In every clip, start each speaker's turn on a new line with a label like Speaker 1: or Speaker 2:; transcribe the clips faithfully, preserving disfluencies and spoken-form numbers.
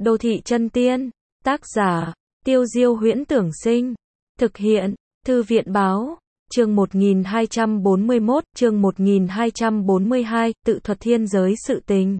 Speaker 1: Đô thị chân tiên, tác giả, Tiêu Diêu Huyễn Tưởng Sinh, thực hiện, Thư viện Báo, chương một nghìn hai trăm bốn mươi mốt, chương một nghìn hai trăm bốn mươi hai, tự thuật thiên giới sự tình.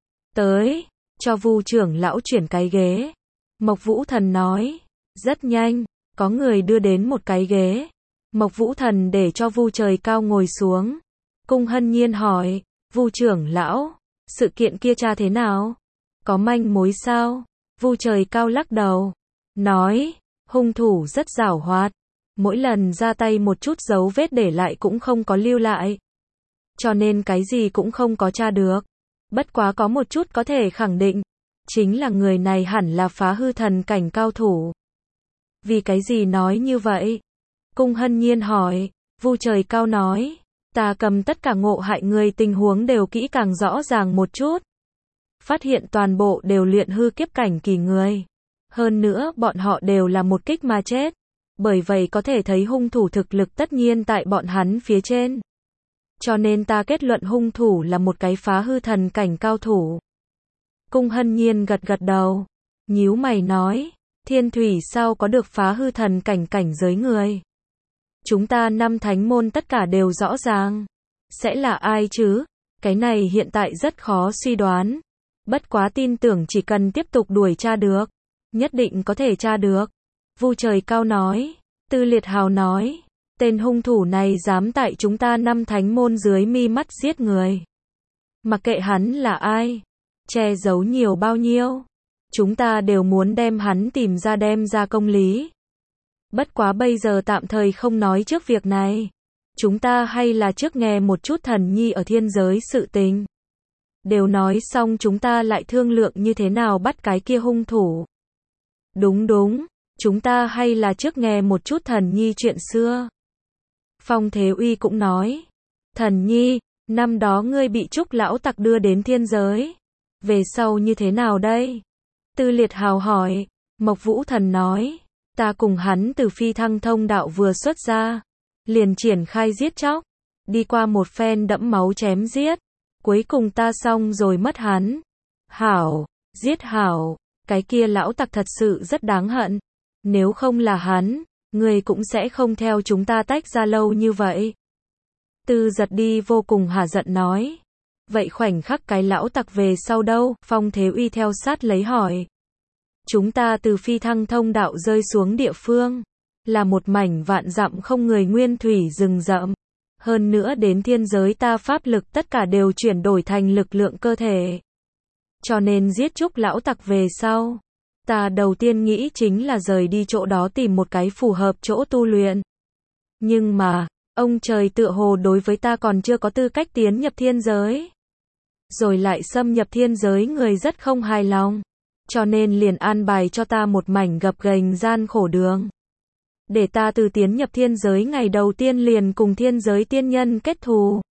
Speaker 1: Tới, cho Vu trưởng lão chuyển cái ghế. Mộc Vũ Thần nói, rất nhanh, có người đưa đến một cái ghế. Mộc Vũ Thần để cho Vu Trời Cao ngồi xuống. Cung Hân Nhiên hỏi, Vu trưởng lão, sự kiện kia tra thế nào? Có manh mối sao? Vu Trời Cao lắc đầu, nói, hung thủ rất giảo hoạt, mỗi lần ra tay một chút dấu vết để lại cũng không có lưu lại. Cho nên cái gì cũng không có tra được. Bất quá có một chút có thể khẳng định, chính là người này hẳn là phá hư thần cảnh cao thủ. Vì cái gì nói như vậy? Cung Hân Nhiên hỏi. Vu Trời Cao nói, ta cầm tất cả ngộ hại người tình huống đều kỹ càng rõ ràng một chút. Phát hiện toàn bộ đều luyện hư kiếp cảnh kỳ người. Hơn nữa bọn họ đều là một kích mà chết. Bởi vậy có thể thấy hung thủ thực lực tất nhiên tại bọn hắn phía trên. Cho nên ta kết luận hung thủ là một cái phá hư thần cảnh cao thủ. Cung Hân Nhiên gật gật đầu, nhíu mày nói, Thiên Thủy sao có được phá hư thần cảnh cảnh giới người? Chúng ta năm thánh môn tất cả đều rõ ràng. Sẽ là ai chứ? Cái này hiện tại rất khó suy đoán. Bất quá tin tưởng chỉ cần tiếp tục đuổi tra được, nhất định có thể tra được. Vu Trời Cao nói. Tư Liệt Hào nói, tên hung thủ này dám tại chúng ta năm thánh môn dưới mi mắt giết người. Mặc kệ hắn là ai, che giấu nhiều bao nhiêu, chúng ta đều muốn đem hắn tìm ra đem ra công lý. Bất quá bây giờ tạm thời không nói trước việc này. Chúng ta hay là trước nghe một chút thần nhi ở thiên giới sự tình. Đều nói xong chúng ta lại thương lượng như thế nào bắt cái kia hung thủ. Đúng đúng, chúng ta hay là trước nghe một chút thần nhi chuyện xưa. Phong Thế Uy cũng nói, thần nhi, năm đó ngươi bị Trúc lão tặc đưa đến thiên giới. Về sau như thế nào đây? Tư Liệt Hào hỏi. Mộc Vũ Thần nói, ta cùng hắn từ phi thăng thông đạo vừa xuất ra, liền triển khai giết chóc, đi qua một phen đẫm máu chém giết, cuối cùng ta xong rồi mất hắn. Hảo, giết hảo, cái kia lão tặc thật sự rất đáng hận. Nếu không là hắn, người cũng sẽ không theo chúng ta tách ra lâu như vậy. Tư Giật đi vô cùng hả giận nói. Vậy khoảnh khắc cái lão tặc về sau đâu? Phong Thế Uy theo sát lấy hỏi. Chúng ta từ phi thăng thông đạo rơi xuống địa phương, là một mảnh vạn dặm không người nguyên thủy rừng rậm. Hơn nữa đến thiên giới ta pháp lực tất cả đều chuyển đổi thành lực lượng cơ thể. Cho nên giết Trúc lão tặc về sau, ta đầu tiên nghĩ chính là rời đi chỗ đó tìm một cái phù hợp chỗ tu luyện. Nhưng mà, ông trời tựa hồ đối với ta còn chưa có tư cách tiến nhập thiên giới. Rồi lại xâm nhập thiên giới người rất không hài lòng. Cho nên liền an bài cho ta một mảnh gập ghềnh gian khổ đường. Để ta từ tiến nhập thiên giới ngày đầu tiên liền cùng thiên giới tiên nhân kết thù.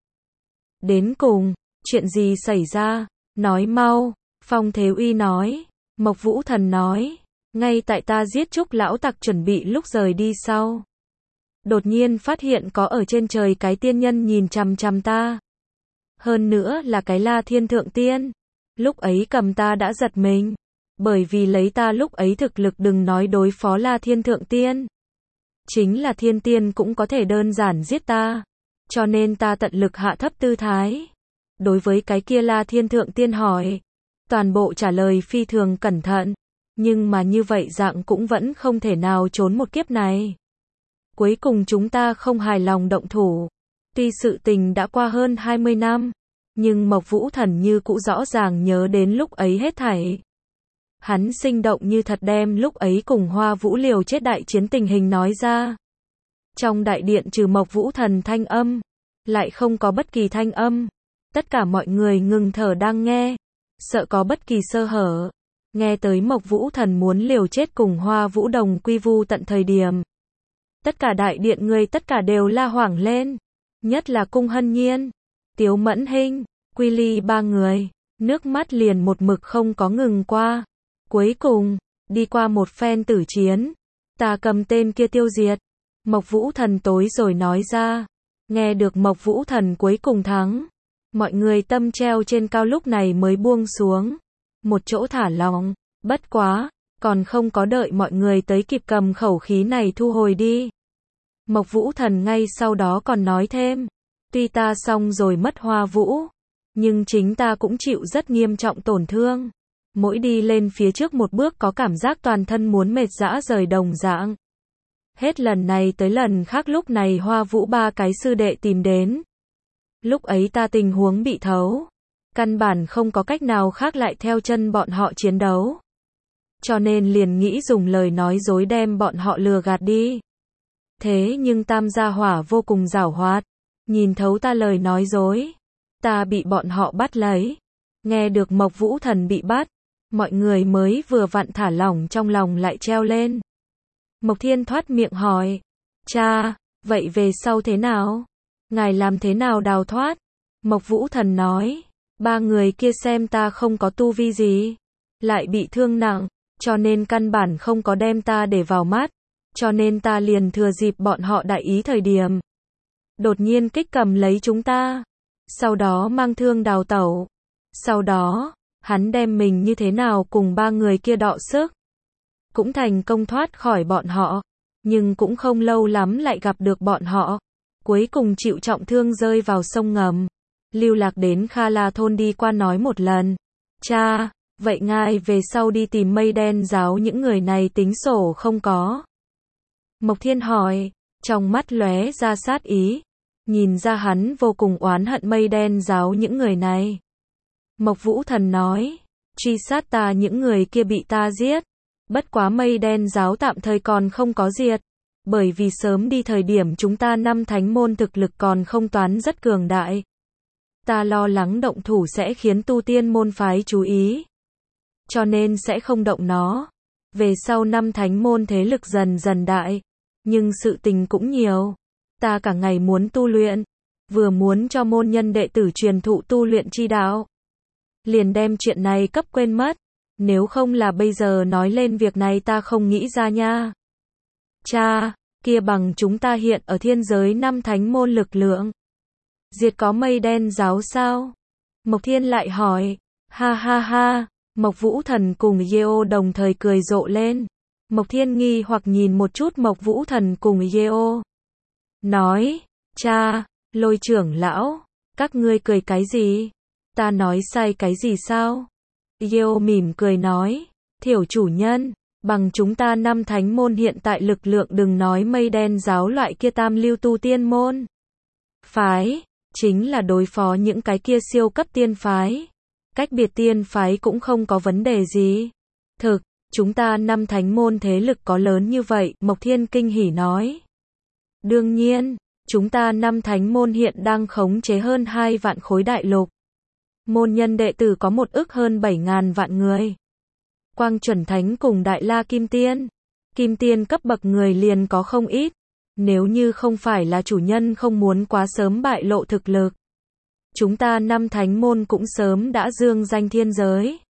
Speaker 1: Đến cùng, chuyện gì xảy ra? Nói mau. Phong Thế Uy nói. Mộc Vũ Thần nói, ngay tại ta giết Trúc lão tặc chuẩn bị lúc rời đi sau. Đột nhiên phát hiện có ở trên trời cái tiên nhân nhìn chằm chằm ta. Hơn nữa là cái La Thiên Thượng Tiên. Lúc ấy cầm ta đã giật mình. Bởi vì lấy ta lúc ấy thực lực đừng nói đối phó La Thiên Thượng Tiên. Chính là thiên tiên cũng có thể đơn giản giết ta. Cho nên ta tận lực hạ thấp tư thái. Đối với cái kia La Thiên Thượng Tiên hỏi. Toàn bộ trả lời phi thường cẩn thận. Nhưng mà như vậy dạng cũng vẫn không thể nào trốn một kiếp này. Cuối cùng chúng ta không hài lòng động thủ. Tuy sự tình đã qua hơn hai mươi năm. Nhưng Mộc Vũ Thần như cũ rõ ràng nhớ đến lúc ấy hết thảy. Hắn sinh động như thật đem lúc ấy cùng Hoa Vũ liều chết đại chiến tình hình nói ra. Trong đại điện trừ Mộc Vũ Thần thanh âm, lại không có bất kỳ thanh âm. Tất cả mọi người ngừng thở đang nghe, sợ có bất kỳ sơ hở. Nghe tới Mộc Vũ Thần muốn liều chết cùng Hoa Vũ đồng quy vu tận thời điểm. Tất cả đại điện người tất cả đều la hoảng lên. Nhất là Cung Hân Nhiên, Tiếu Mẫn Hinh, Quy Ly ba người, nước mắt liền một mực không có ngừng qua. Cuối cùng, đi qua một phen tử chiến, ta cầm tên kia tiêu diệt. Mộc Vũ Thần tối rồi nói ra. Nghe được Mộc Vũ Thần cuối cùng thắng, mọi người tâm treo trên cao lúc này mới buông xuống. Một chỗ thả lỏng, Bất quá, còn không có đợi mọi người tới kịp cầm khẩu khí này thu hồi đi. Mộc Vũ Thần ngay sau đó còn nói thêm, tuy ta xong rồi mất Hoa Vũ, nhưng chính ta cũng chịu rất nghiêm trọng tổn thương. Mỗi đi lên phía trước một bước có cảm giác toàn thân muốn mệt rã rời đồng dạng. Hết lần này tới lần khác lúc này Hoa Vũ ba cái sư đệ tìm đến. Lúc ấy ta tình huống bị thấu, căn bản không có cách nào khác lại theo chân bọn họ chiến đấu. Cho nên liền nghĩ dùng lời nói dối đem bọn họ lừa gạt đi. Thế nhưng Tam gia hỏa vô cùng giảo hoạt, nhìn thấu ta lời nói dối. Ta bị bọn họ bắt lấy. Nghe được Mộc Vũ Thần bị bắt, mọi người mới vừa vặn thả lỏng trong lòng lại treo lên. Mộc Thiên thoát miệng hỏi, cha, vậy về sau thế nào? Ngài làm thế nào đào thoát? Mộc Vũ Thần nói, ba người kia xem ta không có tu vi gì, lại bị thương nặng, cho nên căn bản không có đem ta để vào mắt, cho nên ta liền thừa dịp bọn họ đại ý thời điểm. Đột nhiên kích cầm lấy chúng ta, sau đó mang thương đào tẩu. Sau đó, hắn đem mình như thế nào cùng ba người kia đọ sức. Cũng thành công thoát khỏi bọn họ, nhưng cũng không lâu lắm lại gặp được bọn họ. Cuối cùng chịu trọng thương rơi vào sông ngầm. Lưu Lạc đến Kha La thôn đi qua nói một lần. Cha, vậy ngài về sau đi tìm Mây Đen giáo những người này tính sổ không có? Mộc Thiên hỏi, trong mắt lóe ra sát ý. Nhìn ra hắn vô cùng oán hận Mây Đen giáo những người này. Mộc Vũ Thần nói, truy sát ta những người kia bị ta giết. Bất quá Mây Đen giáo tạm thời còn không có diệt. Bởi vì sớm đi thời điểm chúng ta năm thánh môn thực lực còn không toán rất cường đại. Ta lo lắng động thủ sẽ khiến tu tiên môn phái chú ý. Cho nên sẽ không động nó. Về sau năm thánh môn thế lực dần dần đại. Nhưng sự tình cũng nhiều. Ta cả ngày muốn tu luyện. Vừa muốn cho môn nhân đệ tử truyền thụ tu luyện chi đạo. Liền đem chuyện này cấp quên mất. Nếu không là bây giờ nói lên việc này ta không nghĩ ra nha. Cha, kia bằng chúng ta hiện ở thiên giới năm thánh môn lực lượng. Diệt có Mây Đen giáo sao? Mộc Thiên lại hỏi. Ha ha ha, Mộc Vũ Thần cùng Yeo đồng thời cười rộ lên. Mộc Thiên nghi hoặc nhìn một chút Mộc Vũ Thần cùng Yeo. Nói, cha, Lôi trưởng lão, các ngươi cười cái gì? Ta nói sai cái gì sao? Yeo mỉm cười nói, thiểu chủ nhân, bằng chúng ta năm thánh môn hiện tại lực lượng đừng nói Mây Đen giáo loại kia tam lưu tu tiên môn. Phái, chính là đối phó những cái kia siêu cấp tiên phái. Cách biệt tiên phái cũng không có vấn đề gì. Thực, chúng ta năm thánh môn thế lực có lớn như vậy, Mộc Thiên kinh hỉ nói. Đương nhiên, chúng ta năm thánh môn hiện đang khống chế hơn hai vạn khối đại lục. Môn nhân đệ tử có một ức hơn bảy ngàn vạn người. Quang chuẩn thánh cùng Đại La Kim Tiên. Kim Tiên cấp bậc người liền có không ít. Nếu như không phải là chủ nhân không muốn quá sớm bại lộ thực lực. Chúng ta năm thánh môn cũng sớm đã dương danh thiên giới.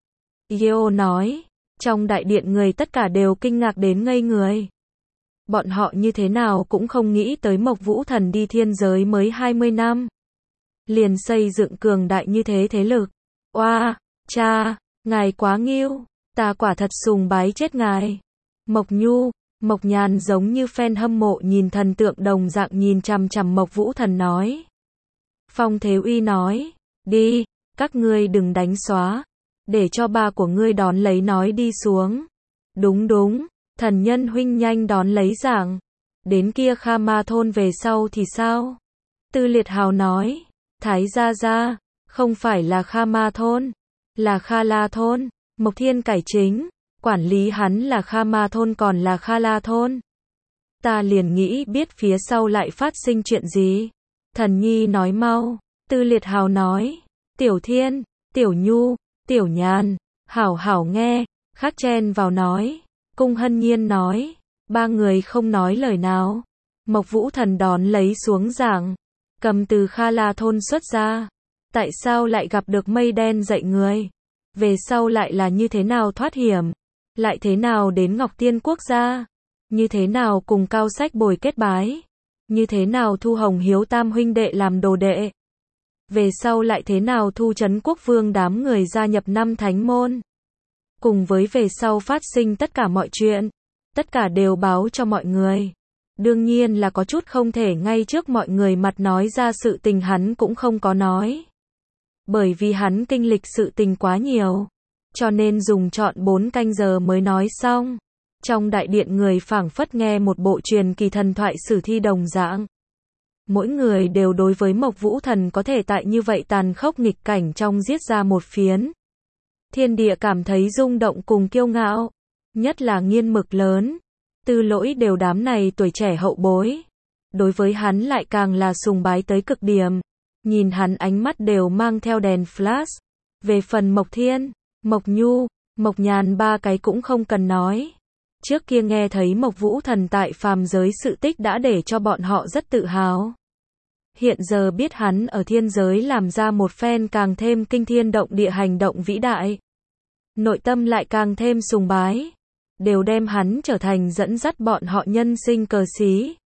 Speaker 1: Yeo nói. Trong đại điện người tất cả đều kinh ngạc đến ngây người. Bọn họ như thế nào cũng không nghĩ tới Mộc Vũ Thần đi thiên giới mới hai mươi năm. Liền xây dựng cường đại như thế thế lực. Oa, wow, cha, ngài quá nghiêu, ta quả thật sùng bái chết ngài. Mộc Nhu, Mộc Nhàn giống như fan hâm mộ nhìn thần tượng đồng dạng nhìn chằm chằm Mộc Vũ Thần nói. Phong Thế Uy nói, đi, các ngươi đừng đánh xóa, để cho ba của ngươi đón lấy nói đi xuống. Đúng đúng, thần nhân huynh nhanh đón lấy giảng. Đến kia Kha Ma thôn về sau thì sao? Tư Liệt Hào nói, Thái gia gia, không phải là Kha Ma thôn, là Kha La thôn. Mộc Thiên cải chính, quản lý hắn là Kha Ma thôn còn là Kha La thôn. Ta liền nghĩ biết phía sau lại phát sinh chuyện gì. Thần Nhi nói mau. Tư Liệt Hào nói, Tiểu Thiên, Tiểu Nhu, Tiểu Nhàn, hảo hảo nghe. Khắc chen vào nói. Cung Hân Nhiên nói, ba người không nói lời nào. Mộc Vũ Thần đón lấy xuống giảng, cầm từ Kha La thôn xuất ra. Tại sao lại gặp được Mây Đen dạy người? Về sau lại là như thế nào thoát hiểm? Lại thế nào đến Ngọc Tiên quốc gia? Như thế nào cùng Cao Sách Bồi kết bái? Như thế nào thu Hồng Hiếu tam huynh đệ làm đồ đệ? Về sau lại thế nào thu Trấn Quốc Vương đám người gia nhập năm thánh môn? cùng với về sau phát sinh tất cả mọi chuyện, tất cả đều báo cho mọi người. Đương nhiên là có chút không thể ngay trước mọi người mặt nói ra sự tình hắn cũng không có nói. Bởi vì hắn kinh lịch sự tình quá nhiều, cho nên dùng trọn bốn canh giờ mới nói xong. Trong đại điện người phảng phất nghe một bộ truyền kỳ thần thoại sử thi đồng dạng. Mỗi người đều đối với Mộc Vũ Thần có thể tại như vậy tàn khốc nghịch cảnh trong giết ra một phiến. Thiên địa cảm thấy rung động cùng kiêu ngạo, nhất là Nghiên Mực lớn, Tư Lỗi đều đám này tuổi trẻ hậu bối. Đối với hắn lại càng là sùng bái tới cực điểm, nhìn hắn ánh mắt đều mang theo đèn flash. Về phần Mộc Thiên, Mộc Nhu, Mộc Nhàn ba cái cũng không cần nói. Trước kia nghe thấy Mộc Vũ Thần tại phàm giới sự tích đã để cho bọn họ rất tự hào. Hiện giờ biết hắn ở thiên giới làm ra một phen càng thêm kinh thiên động địa hành động vĩ đại. Nội tâm lại càng thêm sùng bái. Đều đem hắn trở thành dẫn dắt bọn họ nhân sinh cờ xí.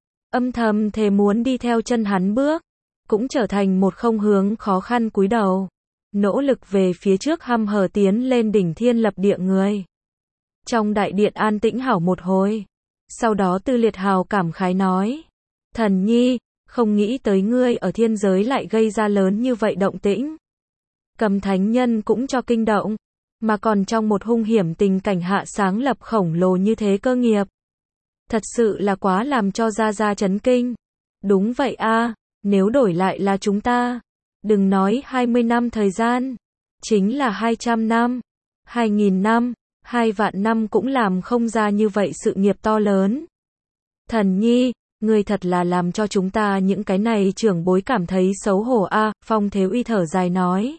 Speaker 1: Âm thầm thề muốn đi theo chân hắn bước. Cũng trở thành một không hướng khó khăn cúi đầu. Nỗ lực về phía trước hăm hở tiến lên đỉnh thiên lập địa người. Trong đại điện an tĩnh hảo một hồi. Sau đó Tư Liệt Hào cảm khái nói. Thần nhi, không nghĩ tới ngươi ở thiên giới lại gây ra lớn như vậy động tĩnh. Cầm thánh nhân cũng cho kinh động. Mà còn trong một hung hiểm tình cảnh hạ sáng lập khổng lồ như thế cơ nghiệp. Thật sự là quá làm cho Gia Gia chấn kinh. Đúng vậy a, nếu đổi lại là chúng ta. Đừng nói hai mươi năm thời gian. Chính là hai trăm năm. hai nghìn năm. Hai vạn năm cũng làm không ra như vậy sự nghiệp to lớn. Thần nhi, ngươi thật là làm cho chúng ta những cái này trưởng bối cảm thấy xấu hổ a. À, Phong Thế Uy thở dài nói.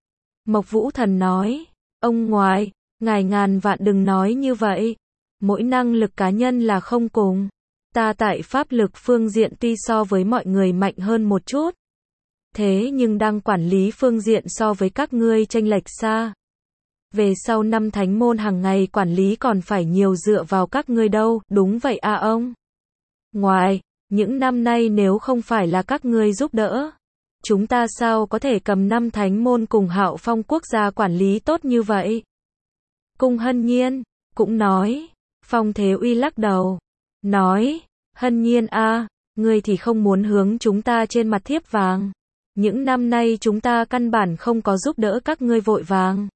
Speaker 1: Mộc Vũ Thần nói. Ông ngoại, ngài ngàn vạn đừng nói như vậy. Mỗi năng lực cá nhân là không cùng. Ta tại pháp lực phương diện tuy so với mọi người mạnh hơn một chút. Thế nhưng đang quản lý phương diện so với các ngươi chênh lệch xa. Về sau năm thánh môn hàng ngày quản lý còn phải nhiều dựa vào các ngươi đâu. Đúng vậy à ông. Ngoài, những năm nay nếu không phải là các ngươi giúp đỡ, chúng ta sao có thể cầm năm thánh môn cùng Hạo Phong quốc gia quản lý tốt như vậy? Cung Hân Nhiên cũng nói. Phong Thế Uy lắc đầu, nói, Hân Nhiên a, ngươi thì không muốn hướng chúng ta trên mặt thiếp vàng. Những năm nay chúng ta căn bản không có giúp đỡ các ngươi vội vàng.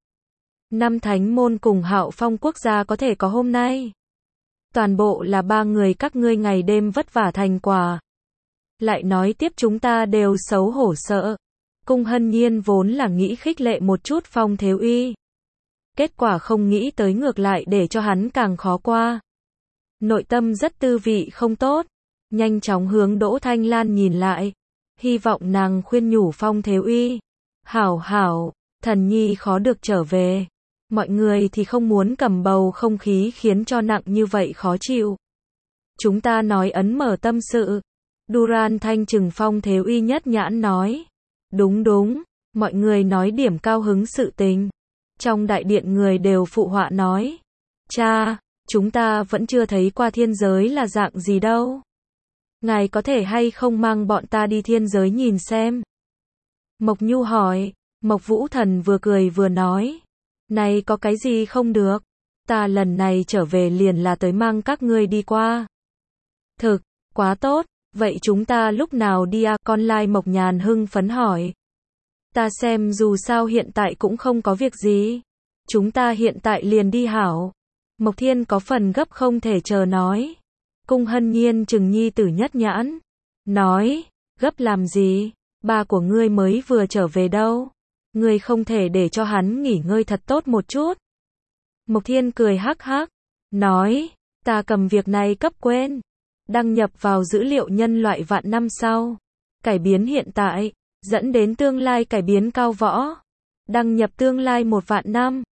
Speaker 1: Năm thánh môn cùng Hạo Phong quốc gia có thể có hôm nay. Toàn bộ là ba người các ngươi ngày đêm vất vả thành quả. Lại nói tiếp chúng ta đều xấu hổ sợ. Cung Hân Nhiên vốn là nghĩ khích lệ một chút Phong Thế Uy. Kết quả không nghĩ tới ngược lại để cho hắn càng khó qua. Nội tâm rất tư vị không tốt. Nhanh chóng hướng Đỗ Thanh Lan nhìn lại. Hy vọng nàng khuyên nhủ Phong Thế Uy. Hảo hảo, thần nhi khó được trở về. Mọi người thì không muốn cầm bầu không khí khiến cho nặng như vậy khó chịu. Chúng ta nói ấn mở tâm sự. Duran Thanh trừng Phong Thế Uy nhất nhãn nói. Đúng đúng, mọi người nói điểm cao hứng sự tình. Trong đại điện người đều phụ họa nói. Cha, chúng ta vẫn chưa thấy qua thiên giới là dạng gì đâu. Ngài có thể hay không mang bọn ta đi thiên giới nhìn xem? Mộc Nhu hỏi. Mộc Vũ Thần vừa cười vừa nói. Này có cái gì không được? Ta lần này trở về liền là tới mang các ngươi đi qua. Thực, quá tốt. Vậy chúng ta lúc nào đi à? Con lai Mộc Nhàn hưng phấn hỏi. Ta xem dù sao hiện tại cũng không có việc gì. Chúng ta hiện tại liền đi hảo. Mộc Thiên có phần gấp không thể chờ nói. Cung Hân Nhiên trừng nhi tử nhất nhãn. Nói, gấp làm gì? Ba của ngươi mới vừa trở về đâu. Ngươi không thể để cho hắn nghỉ ngơi thật tốt một chút. Mộc Thiên cười hắc hắc. Nói, ta cầm việc này cấp quên. Đăng nhập vào dữ liệu nhân loại vạn năm sau. Cải biến hiện tại, dẫn đến tương lai cải biến cao võ. Đăng nhập tương lai một vạn năm.